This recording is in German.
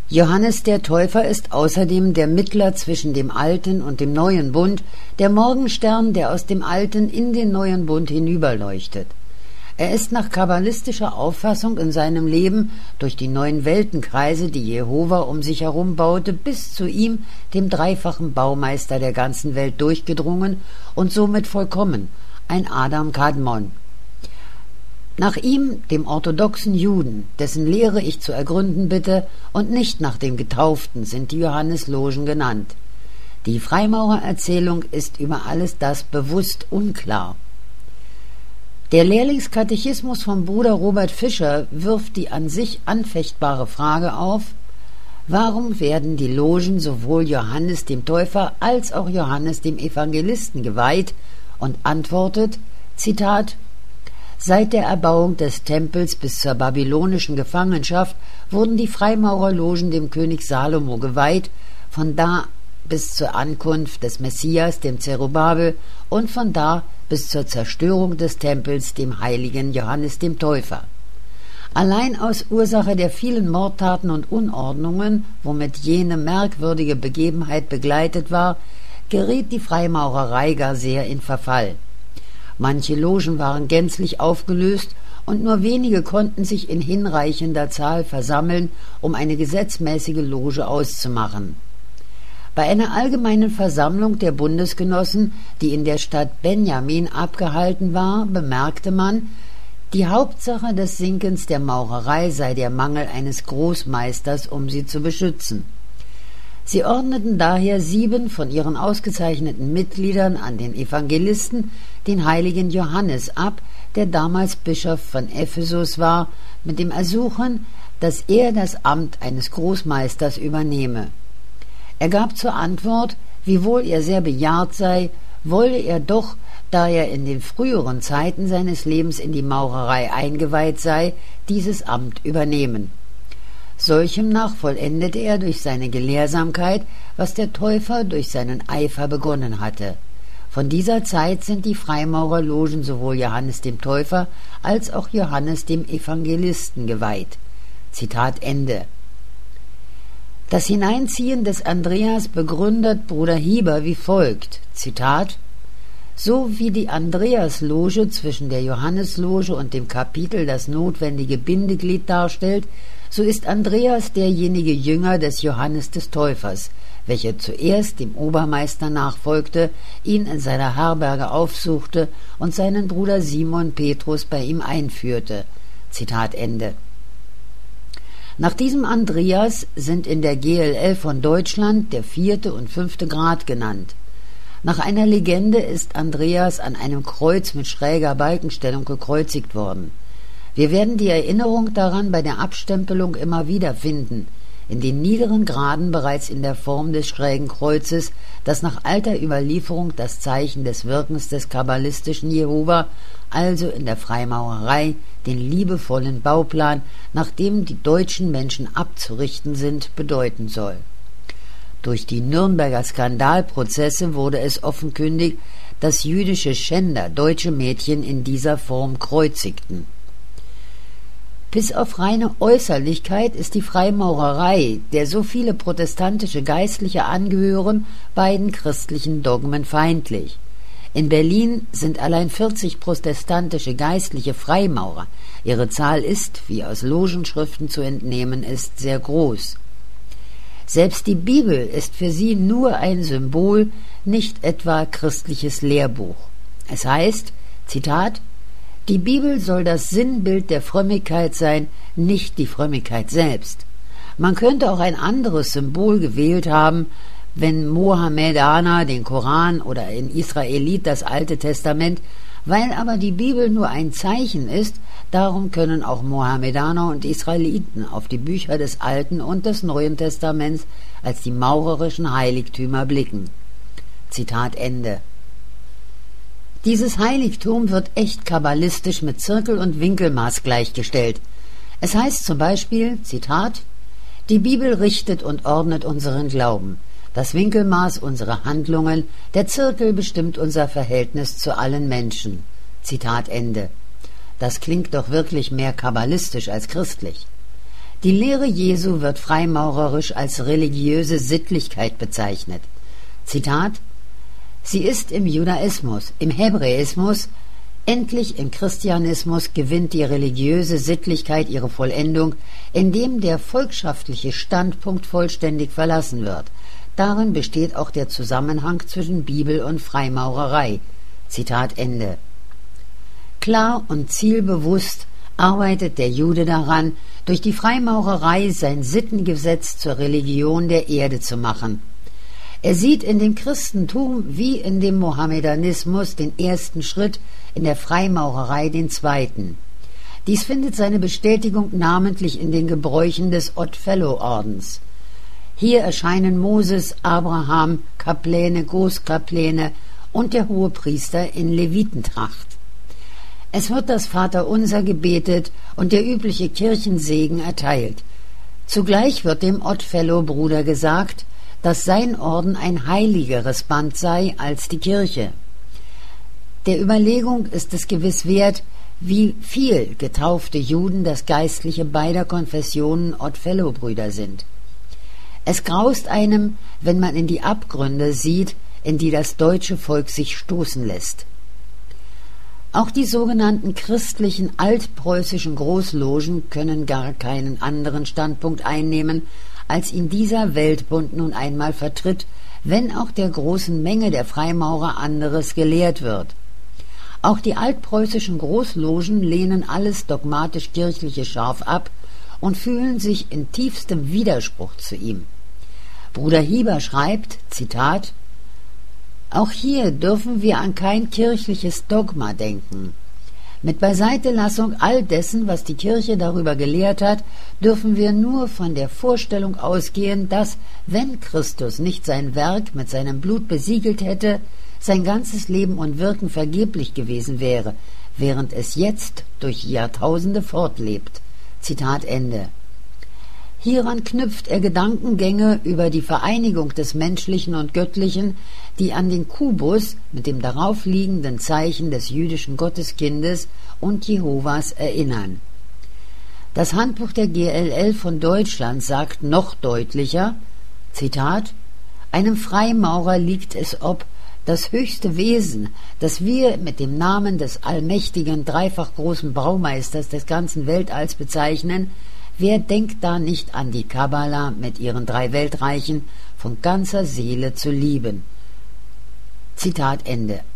Johannes der Täufer ist außerdem der Mittler zwischen dem alten und dem neuen Bund, der Morgenstern, der aus dem alten in den neuen Bund hinüberleuchtet. Er ist nach kabbalistischer Auffassung in seinem Leben durch die 9 Weltenkreise, die Jehova um sich herum baute, bis zu ihm, dem dreifachen Baumeister der ganzen Welt, durchgedrungen und somit vollkommen, ein Adam Kadmon. Nach ihm, dem orthodoxen Juden, dessen Lehre ich zu ergründen bitte, und nicht nach dem Getauften, sind die Johanneslogen genannt. Die Freimaurererzählung ist über alles das bewusst unklar. Der Lehrlingskatechismus vom Bruder Robert Fischer wirft die an sich anfechtbare Frage auf: Warum werden die Logen sowohl Johannes dem Täufer als auch Johannes dem Evangelisten geweiht? Und antwortet, Zitat: Seit der Erbauung des Tempels bis zur babylonischen Gefangenschaft wurden die Freimaurerlogen dem König Salomo geweiht, von da bis zur Ankunft des Messias, dem Zerubabel, und von da bis zur Zerstörung des Tempels, dem heiligen Johannes dem Täufer. Allein aus Ursache der vielen Mordtaten und Unordnungen, womit jene merkwürdige Begebenheit begleitet war, geriet die Freimaurerei gar sehr in Verfall. Manche Logen waren gänzlich aufgelöst und nur wenige konnten sich in hinreichender Zahl versammeln, um eine gesetzmäßige Loge auszumachen. Bei einer allgemeinen Versammlung der Bundesgenossen, die in der Stadt Benjamin abgehalten war, bemerkte man, die Hauptsache des Sinkens der Maurerei sei der Mangel eines Großmeisters, um sie zu beschützen. Sie ordneten daher 7 von ihren ausgezeichneten Mitgliedern an den Evangelisten, den heiligen Johannes, ab, der damals Bischof von Ephesus war, mit dem Ersuchen, dass er das Amt eines Großmeisters übernehme. Er gab zur Antwort, wiewohl er sehr bejahrt sei, wolle er doch, da er in den früheren Zeiten seines Lebens in die Maurerei eingeweiht sei, dieses Amt übernehmen. Solchem nach vollendete er durch seine Gelehrsamkeit, was der Täufer durch seinen Eifer begonnen hatte. Von dieser Zeit sind die Freimaurerlogen sowohl Johannes dem Täufer als auch Johannes dem Evangelisten geweiht. Zitat Ende. Das Hineinziehen des Andreas begründet Bruder Hieber wie folgt, Zitat: So wie die Andreasloge zwischen der Johannesloge und dem Kapitel das notwendige Bindeglied darstellt, so ist Andreas derjenige Jünger des Johannes des Täufers, welcher zuerst dem Obermeister nachfolgte, ihn in seiner Herberge aufsuchte und seinen Bruder Simon Petrus bei ihm einführte. Zitat Ende. Nach diesem Andreas sind in der GLL von Deutschland der 4. und 5. Grad genannt. Nach einer Legende ist Andreas an einem Kreuz mit schräger Balkenstellung gekreuzigt worden. Wir werden die Erinnerung daran bei der Abstempelung immer wieder finden, in den niederen Graden bereits in der Form des schrägen Kreuzes, das nach alter Überlieferung das Zeichen des Wirkens des kabbalistischen Jehova, also in der Freimaurerei, den liebevollen Bauplan, nach dem die deutschen Menschen abzurichten sind, bedeuten soll. Durch die Nürnberger Skandalprozesse wurde es offenkundig, dass jüdische Schänder deutsche Mädchen in dieser Form kreuzigten. Bis auf reine Äußerlichkeit ist die Freimaurerei, der so viele protestantische Geistliche angehören, beiden christlichen Dogmen feindlich. In Berlin sind allein 40 protestantische geistliche Freimaurer. Ihre Zahl ist, wie aus Logenschriften zu entnehmen ist, sehr groß. Selbst die Bibel ist für sie nur ein Symbol, nicht etwa christliches Lehrbuch. Es heißt, Zitat: Die Bibel soll das Sinnbild der Frömmigkeit sein, nicht die Frömmigkeit selbst. Man könnte auch ein anderes Symbol gewählt haben, wenn Mohammedaner den Koran oder ein Israelit das Alte Testament, weil aber die Bibel nur ein Zeichen ist, darum können auch Mohammedaner und Israeliten auf die Bücher des Alten und des Neuen Testaments als die maurerischen Heiligtümer blicken. Zitat Ende. Dieses Heiligtum wird echt kabbalistisch mit Zirkel- und Winkelmaß gleichgestellt. Es heißt zum Beispiel, Zitat: Die Bibel richtet und ordnet unseren Glauben, das Winkelmaß unsere Handlungen, der Zirkel bestimmt unser Verhältnis zu allen Menschen. Zitat Ende. Das klingt doch wirklich mehr kabbalistisch als christlich. Die Lehre Jesu wird freimaurerisch als religiöse Sittlichkeit bezeichnet. Zitat: Sie ist im Judaismus, im Hebräismus, endlich im Christianismus gewinnt die religiöse Sittlichkeit ihre Vollendung, indem der volkschaftliche Standpunkt vollständig verlassen wird. Darin besteht auch der Zusammenhang zwischen Bibel und Freimaurerei. Zitat Ende. Klar und zielbewusst arbeitet der Jude daran, durch die Freimaurerei sein Sittengesetz zur Religion der Erde zu machen. Er sieht in dem Christentum wie in dem Mohammedanismus den ersten Schritt, in der Freimaurerei den zweiten. Dies findet seine Bestätigung namentlich in den Gebräuchen des Odd-Fellow-Ordens. Hier erscheinen Moses, Abraham, Kapläne, Großkapläne und der Hohepriester in Levitentracht. Es wird das Vaterunser gebetet und der übliche Kirchensegen erteilt. Zugleich wird dem Odd-Fellow-Bruder gesagt, dass sein Orden ein heiligeres Band sei als die Kirche. Der Überlegung ist es gewiss wert, wie viel getaufte Juden das Geistliche beider Konfessionen Odd-Fellow-Brüder sind. Es graust einem, wenn man in die Abgründe sieht, in die das deutsche Volk sich stoßen lässt. Auch die sogenannten christlichen altpreußischen Großlogen können gar keinen anderen Standpunkt einnehmen, als ihn dieser Weltbund nun einmal vertritt, wenn auch der großen Menge der Freimaurer anderes gelehrt wird. Auch die altpreußischen Großlogen lehnen alles dogmatisch Kirchliche scharf ab und fühlen sich in tiefstem Widerspruch zu ihm. Bruder Hieber schreibt, Zitat: Auch hier dürfen wir an kein kirchliches Dogma denken. Mit Beiseitelassung all dessen, was die Kirche darüber gelehrt hat, dürfen wir nur von der Vorstellung ausgehen, dass, wenn Christus nicht sein Werk mit seinem Blut besiegelt hätte, sein ganzes Leben und Wirken vergeblich gewesen wäre, während es jetzt durch Jahrtausende fortlebt. Zitat Ende. Hieran knüpft er Gedankengänge über die Vereinigung des Menschlichen und Göttlichen, die an den Kubus mit dem darauf liegenden Zeichen des jüdischen Gotteskindes und Jehovas erinnern. Das Handbuch der GLL von Deutschland sagt noch deutlicher, Zitat: Einem Freimaurer liegt es ob, das höchste Wesen, das wir mit dem Namen des allmächtigen, dreifach großen Braumeisters des ganzen Weltalls bezeichnen, wer denkt da nicht an die Kabbala mit ihren 3 Weltreichen von ganzer Seele zu lieben? Zitat Ende.